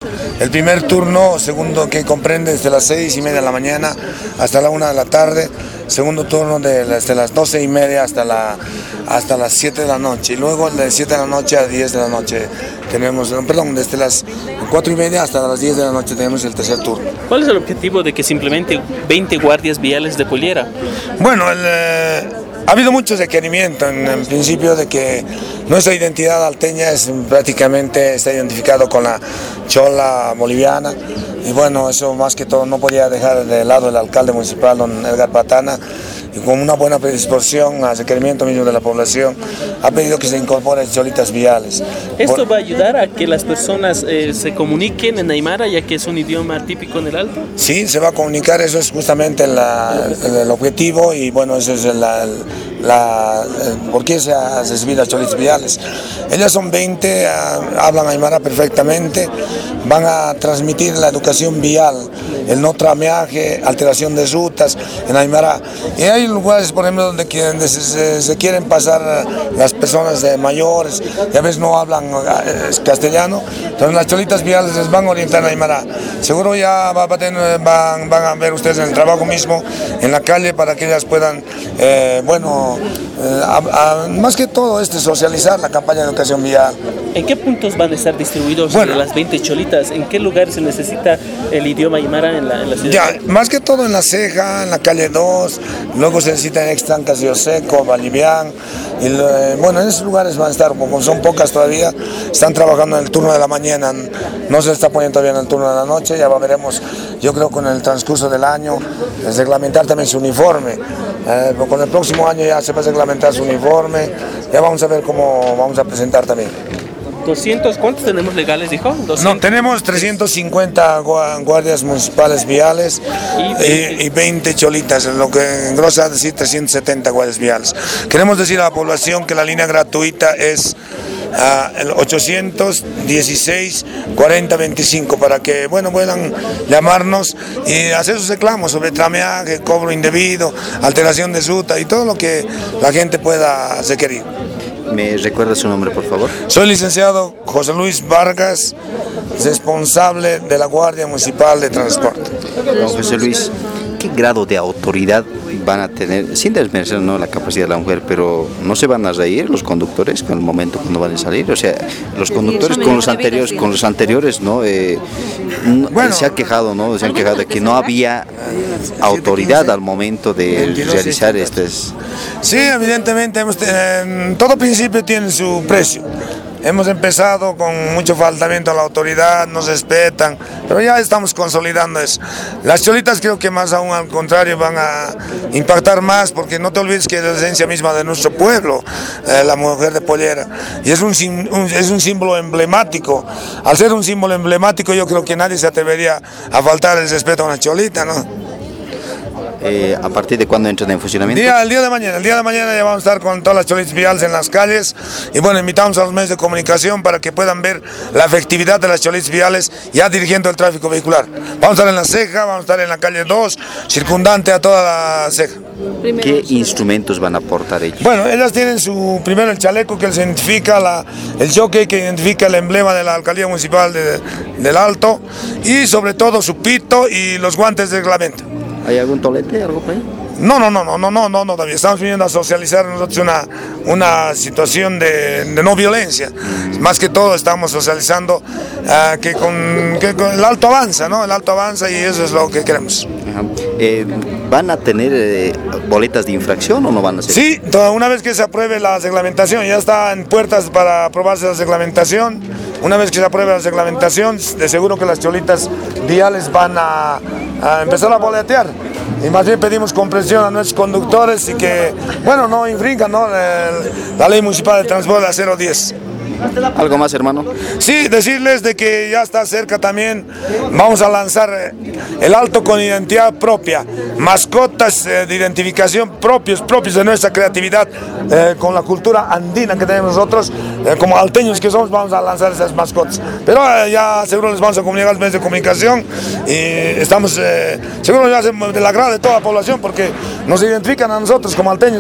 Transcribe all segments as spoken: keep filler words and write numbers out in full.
el primer turno, segundo que comprende desde las seis y media de la mañana hasta la una de la tarde, segundo turno de, desde las doce y media hasta, la, hasta las siete de la noche, y luego de siete de la noche a diez de la noche tenemos, perdón, desde las cuatro y media hasta las diez de la noche tenemos el tercer turno. ¿Cuál es el objetivo de que se implemente veinte guardias viales de pollera? Bueno, el, eh, ha habido mucho requerimiento en, en principio de que nuestra identidad alteña es prácticamente está identificado con la chola boliviana, y bueno, eso más que todo no podía dejar de lado el alcalde municipal, don Edgar Patana, y con una buena predisposición al requerimiento mismo de la población, ha pedido que se incorporen cholitas viales. ¿Esto Por... va a ayudar a que las personas eh, se comuniquen en aymara, ya que es un idioma típico en el Alto? Sí, se va a comunicar, eso es justamente la, el, el objetivo, y bueno, eso es la, la, el, por qué se ha recibido a cholitas viales. Ellas son veinte, hablan aymara perfectamente, van a transmitir la educación vial, el no trameaje, alteración de rutas en aymara. Y hay lugares, por ejemplo, donde, donde se, se, se quieren pasar las personas de mayores, y a veces no hablan eh, castellano, entonces las cholitas viales les van a orientar a aymara. Seguro ya va, va a tener, van, van a ver ustedes en el trabajo mismo, en la calle, para que ellas puedan, eh, bueno, eh, a, a, más que todo este, socializar la campaña de educación vial. ¿En qué puntos van a estar distribuidos bueno, las veinte cholitas? ¿En qué lugar se necesita el idioma aymara en la, en la ciudad? Ya, más que todo en la Ceja, en la calle dos, luego se necesita en Extanca, Río Seco, Valivián, y eh, bueno, en esos lugares van a estar, como son pocas todavía, están trabajando en el turno de la mañana, no se está poniendo todavía en el turno de la noche, ya veremos, yo creo con el transcurso del año, es reglamentar también su uniforme, eh, con el próximo año ya se va a reglamentar su uniforme, ya vamos a ver cómo vamos a presentar también. doscientos, ¿cuántos tenemos legales, dijo? doscientos. No, tenemos trescientos cincuenta guardias municipales viales y, y veinte cholitas, lo que engrosa decir trescientos setenta guardias viales. Queremos decir a la población que la línea gratuita es uh, el ochocientos dieciséis cuarenta veinticinco, para que, bueno, puedan llamarnos y hacer sus reclamos sobre trameaje, cobro indebido, alteración de ruta y todo lo que la gente pueda requerir. ¿Me recuerda su nombre, por favor? Soy licenciado José Luis Vargas, responsable de la Guardia Municipal de Transporte. Don José Luis, ¿qué grado de autoridad van a tener, sin desmerecer, ¿no?, la capacidad de la mujer, pero no se van a reír los conductores con el momento cuando van a salir? O sea, los conductores con los anteriores, con los anteriores, ¿no? Eh, no bueno, se ha quejado, ¿no? Se han quejado de que no había autoridad al momento de realizar estas. Sí, evidentemente, hemos, eh, todo principio tiene su precio. Hemos empezado con mucho faltamiento a la autoridad, nos respetan, pero ya estamos consolidando eso. Las cholitas creo que más aún al contrario van a impactar más, porque no te olvides que es la esencia misma de nuestro pueblo, eh, la mujer de pollera, y es un, un, es un símbolo emblemático. Al ser un símbolo emblemático, yo creo que nadie se atrevería a faltar el respeto a una cholita, ¿no? Eh, ¿A partir de cuándo entran en funcionamiento? Día, el día de mañana, el día de mañana ya vamos a estar con todas las cholitas viales en las calles, y bueno, invitamos a los medios de comunicación para que puedan ver la efectividad de las cholitas viales ya dirigiendo el tráfico vehicular. Vamos a estar en la Ceja, vamos a estar en la calle dos, circundante a toda la Ceja. ¿Qué instrumentos van a aportar ellos? Bueno, ellas tienen su, primero el chaleco que les identifica, la, el jockey que identifica el emblema de la Alcaldía Municipal de, del Alto, y sobre todo su pito y los guantes de reglamento. ¿Hay algún tolete, algo por ahí? No, no, no, no, no, no, no, todavía estamos viniendo a socializar nosotros una, una situación de, de no violencia. Más que todo estamos socializando uh, que, con, que con el alto avanza, ¿no? El alto avanza y eso es lo que queremos. Eh, ¿Van a tener eh, boletas de infracción o no van a ser? Sí, toda, una vez que se apruebe la reglamentación, ya está en puertas para aprobarse la reglamentación. Una vez que se apruebe la reglamentación, de seguro que las cholitas viales van a, a empezar a boletear. Y más bien pedimos comprensión a nuestros conductores y que, bueno, no infringan, ¿no?, el, la ley municipal de transporte, la cero diez. ¿Algo más, hermano? Sí, decirles de que ya está cerca también, vamos a lanzar el alto con identidad propia, mascotas eh, de identificación propios, propios de nuestra creatividad, eh, con la cultura andina que tenemos nosotros, eh, como alteños que somos, vamos a lanzar esas mascotas. Pero eh, ya seguro les vamos a comunicar a los medios de comunicación y estamos, eh, seguro ya del agrado de toda la población, porque nos identifican a nosotros como alteños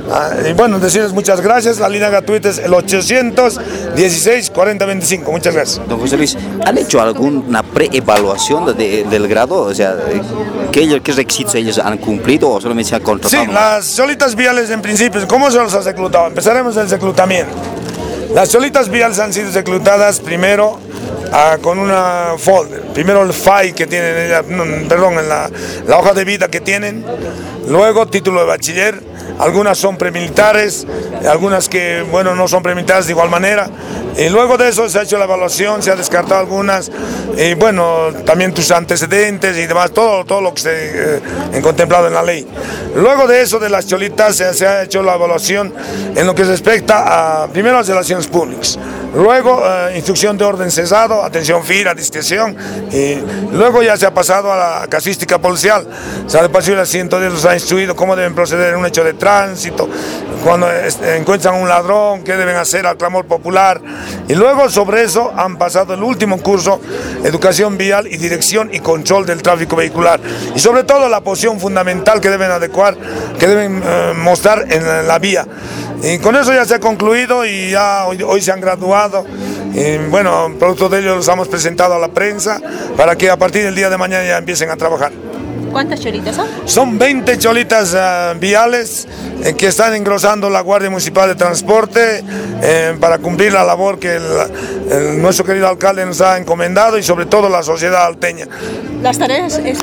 Ah, y bueno, decirles muchas gracias. La línea gratuita es el ochocientos dieciséis cuarenta veinticinco. Muchas gracias. Don José Luis, ¿han hecho alguna preevaluación de, del grado? O sea, ¿qué, ¿qué requisitos ellos han cumplido o solamente se han contratado? Sí, las cholitas viales en principio, ¿cómo se los ha reclutado? Empezaremos del reclutamiento. Las cholitas viales han sido reclutadas primero ah, con una folder. Primero el F A I que tienen, no, perdón, en la, la hoja de vida que tienen. Luego título de bachiller. Algunas son premilitares, algunas que, bueno, no son premilitares de igual manera. Y luego de eso se ha hecho la evaluación, se ha descartado algunas, y bueno, también tus antecedentes y demás, todo, todo lo que se eh, ha contemplado en la ley. Luego de eso, de las cholitas, se, se ha hecho la evaluación en lo que respecta a, primero, las relaciones públicas. Luego, eh, instrucción de orden cesado, atención fila, discreción, y luego ya se ha pasado a la casuística policial. O sea, de paso el ciento diez los ha instruido cómo deben proceder en un hecho de tránsito, cuando encuentran un ladrón, qué deben hacer al clamor popular. Y luego sobre eso han pasado el último curso, educación vial y dirección y control del tráfico vehicular. Y sobre todo la posición fundamental que deben adecuar, que deben eh, mostrar en la, en la vía. Y con eso ya se ha concluido y ya hoy, hoy se han graduado. Y bueno, producto de ello los hemos presentado a la prensa para que a partir del día de mañana ya empiecen a trabajar. ¿Cuántas cholitas son? Son veinte cholitas uh, viales eh, que están engrosando la Guardia Municipal de Transporte eh, para cumplir la labor que el, el, nuestro querido alcalde nos ha encomendado y sobre todo la sociedad alteña. Las tareas